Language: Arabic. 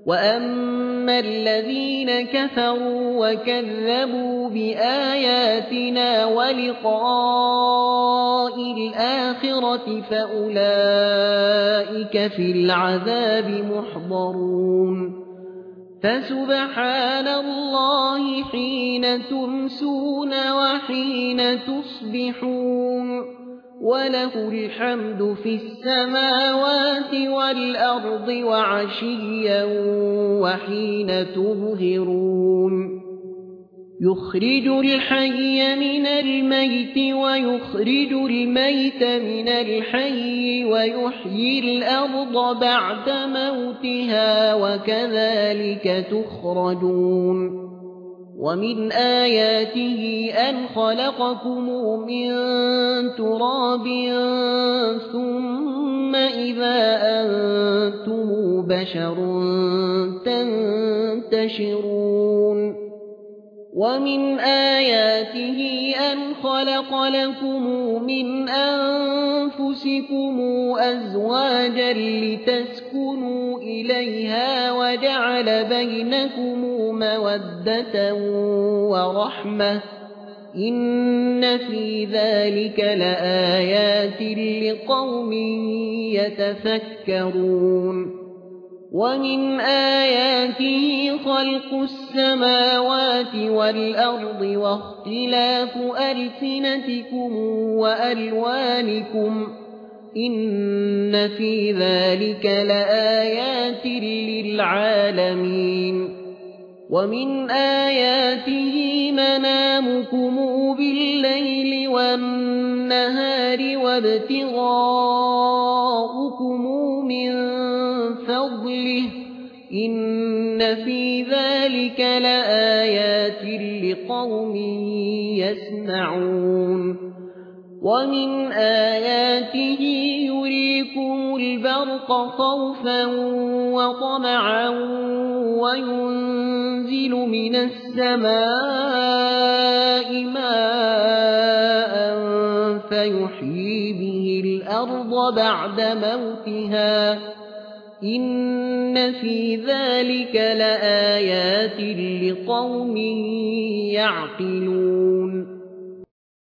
وأما الذين كفروا وكذبوا بآياتنا ولقاء الآخرة فأولئك في العذاب محضرون فسبحان الله حين تمسون وحين تصبحون وله الحمد في السماوات والأرض وعشيا وحين تظهرون يخرج الحي من الميت ويخرج الميت من الحي ويحيي الأرض بعد موتها وكذلك تخرجون ومن آياته أن خلقكم من تراب ثم إذا أنتم بشر تنتشرون ومن آياته أن خلق لكم من أنفسكم أزواجا لتسكنوا إليها وجعل بينكم مودة ورحمة إن في ذلك لآيات لقوم يتفكرون ومن آياته خلق السماوات والأرض واختلاف ألسنتكم وألوانكم إن في ذلك لآيات للعالمين ومن آياته منامكم بالليل والنهار وابتغاؤكم من فضله إن في ذلك لآيات لقوم يسمعون ومن آياته يريكم البرق خوفا وطمعا وينزل من السماء ماء فيحيي به الأرض بعد موتها إن في ذلك لآيات لقوم يعقلون